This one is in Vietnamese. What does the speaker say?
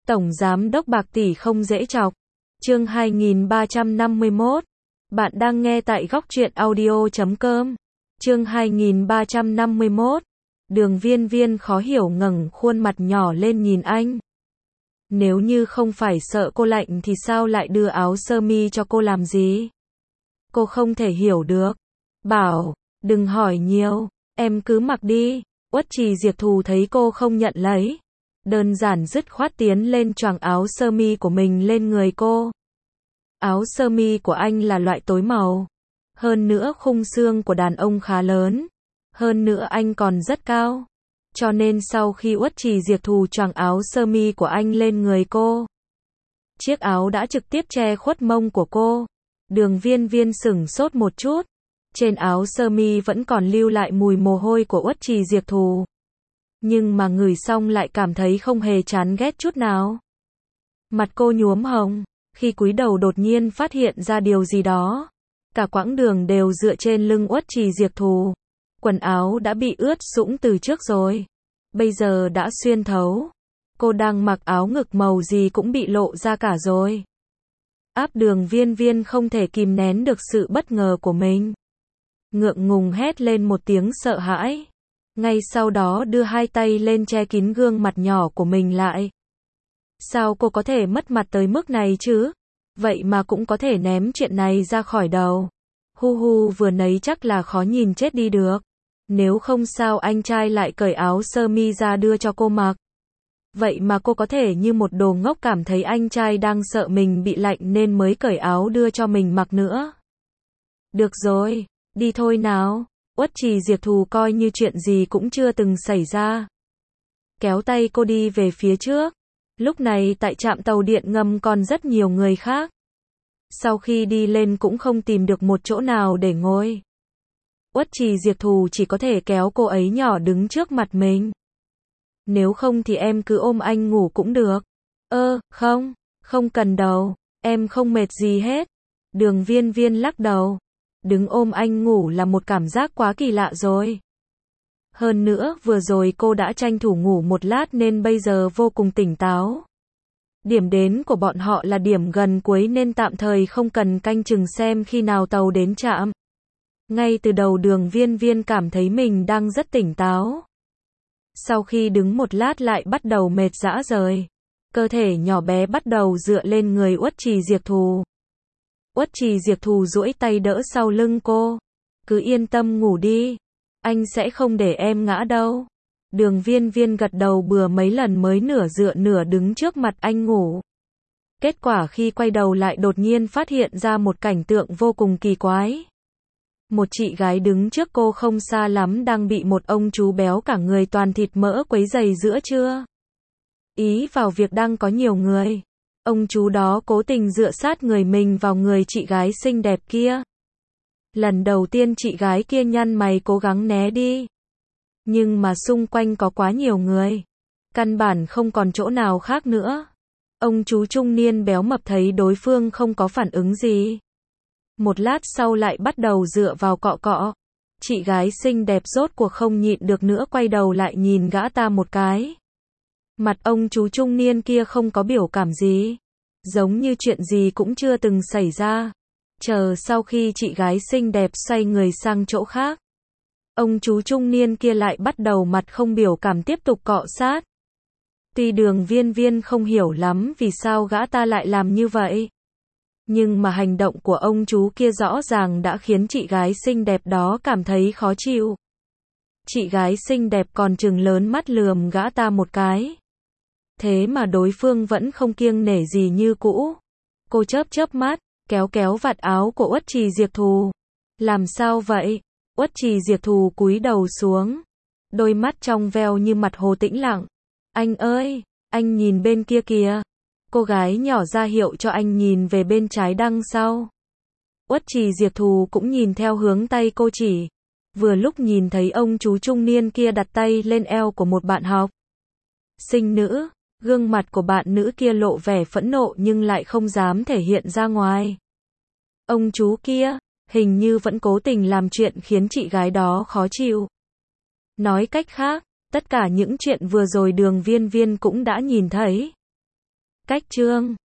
Tổng giám đốc bạc tỷ không dễ chọc. Chương 2351. Bạn đang nghe tại góc truyện audio.com. Chương 2351. Đường Viên Viên khó hiểu ngẩng khuôn mặt nhỏ lên nhìn anh. Nếu như không phải sợ cô lạnh thì sao lại đưa áo sơ mi cho cô làm gì? Cô không thể hiểu được. Bảo, đừng hỏi nhiều, em cứ mặc đi. Uất Trì Diệp Thù thấy cô không nhận lấy, đơn giản dứt khoát tiến lên choàng áo sơ mi của mình lên người cô. Áo sơ mi của anh là loại tối màu. Hơn nữa khung xương của đàn ông khá lớn. Hơn nữa anh còn rất cao. Cho nên sau khi Uất Trì Diệp Thù choàng áo sơ mi của anh lên người cô, chiếc áo đã trực tiếp che khuất mông của cô. Đường Viên Viên sửng sốt một chút. Trên áo sơ mi vẫn còn lưu lại mùi mồ hôi của Uất Trì Diệp Thù. Nhưng mà ngửi xong lại cảm thấy không hề chán ghét chút nào. Mặt cô nhuốm hồng, khi cúi đầu đột nhiên phát hiện ra điều gì đó. Cả quãng đường đều dựa trên lưng Uất Trì Diệp Thù. Quần áo đã bị ướt sũng từ trước rồi. Bây giờ đã xuyên thấu. Cô đang mặc áo ngực màu gì cũng bị lộ ra cả rồi. Áp Đường Viên Viên không thể kìm nén được sự bất ngờ của mình. Ngượng ngùng hét lên một tiếng sợ hãi. Ngay sau đó đưa hai tay lên che kín gương mặt nhỏ của mình lại. Sao cô có thể mất mặt tới mức này chứ? Vậy mà cũng có thể ném chuyện này ra khỏi đầu. Hu hu, vừa nấy chắc là khó nhìn chết đi được. Nếu không sao anh trai lại cởi áo sơ mi ra đưa cho cô mặc. Vậy mà cô có thể như một đồ ngốc cảm thấy anh trai đang sợ mình bị lạnh nên mới cởi áo đưa cho mình mặc nữa. Được rồi, đi thôi nào. Uất Trì Diệp Thù coi như chuyện gì cũng chưa từng xảy ra. Kéo tay cô đi về phía trước. Lúc này tại trạm tàu điện ngầm còn rất nhiều người khác. Sau khi đi lên cũng không tìm được một chỗ nào để ngồi. Uất Trì Diệp Thù chỉ có thể kéo cô ấy nhỏ đứng trước mặt mình. Nếu không thì em cứ ôm anh ngủ cũng được. Không, không cần đâu, em không mệt gì hết. Đường Viên Viên lắc đầu. Đứng ôm anh ngủ là một cảm giác quá kỳ lạ rồi. Hơn nữa vừa rồi cô đã tranh thủ ngủ một lát nên bây giờ vô cùng tỉnh táo. Điểm đến của bọn họ là điểm gần cuối nên tạm thời không cần canh chừng xem khi nào tàu đến trạm. Ngay từ đầu Đường Viên Viên cảm thấy mình đang rất tỉnh táo. Sau khi đứng một lát lại bắt đầu mệt rã rời. Cơ thể nhỏ bé bắt đầu dựa lên người Uất Trì Diệp Thù. Uất Trì Diệp Thù duỗi tay đỡ sau lưng cô. Cứ yên tâm ngủ đi. Anh sẽ không để em ngã đâu. Đường Viên Viên gật đầu bừa mấy lần mới nửa dựa nửa đứng trước mặt anh ngủ. Kết quả khi quay đầu lại đột nhiên phát hiện ra một cảnh tượng vô cùng kỳ quái. Một chị gái đứng trước cô không xa lắm đang bị một ông chú béo cả người toàn thịt mỡ quấy rầy giữa trưa. Ý vào việc đang có nhiều người. Ông chú đó cố tình dựa sát người mình vào người chị gái xinh đẹp kia. Lần đầu tiên chị gái kia nhăn mày cố gắng né đi. Nhưng mà xung quanh có quá nhiều người. Căn bản không còn chỗ nào khác nữa. Ông chú trung niên béo mập thấy đối phương không có phản ứng gì. Một lát sau lại bắt đầu dựa vào cọ cọ. Chị gái xinh đẹp rốt cuộc không nhịn được nữa quay đầu lại nhìn gã ta một cái. Mặt ông chú trung niên kia không có biểu cảm gì. Giống như chuyện gì cũng chưa từng xảy ra. Chờ sau khi chị gái xinh đẹp xoay người sang chỗ khác. Ông chú trung niên kia lại bắt đầu mặt không biểu cảm tiếp tục cọ sát. Tuy Đường Viên Viên không hiểu lắm vì sao gã ta lại làm như vậy. Nhưng mà hành động của ông chú kia rõ ràng đã khiến chị gái xinh đẹp đó cảm thấy khó chịu. Chị gái xinh đẹp còn trừng lớn mắt lườm gã ta một cái. Thế mà đối phương vẫn không kiêng nể gì như cũ. Cô chớp chớp mắt, kéo kéo vạt áo của Uất Trì Diệp Thù. Làm sao vậy? Uất Trì Diệp Thù cúi đầu xuống. Đôi mắt trong veo như mặt hồ tĩnh lặng. Anh ơi, anh nhìn bên kia kìa. Cô gái nhỏ ra hiệu cho anh nhìn về bên trái đằng sau. Uất Trì Diệp Thù cũng nhìn theo hướng tay cô chỉ. Vừa lúc nhìn thấy ông chú trung niên kia đặt tay lên eo của một bạn học sinh nữ. Gương mặt của bạn nữ kia lộ vẻ phẫn nộ nhưng lại không dám thể hiện ra ngoài. Ông chú kia, hình như vẫn cố tình làm chuyện khiến chị gái đó khó chịu. Nói cách khác, tất cả những chuyện vừa rồi Đường Viên Viên cũng đã nhìn thấy. Cách chương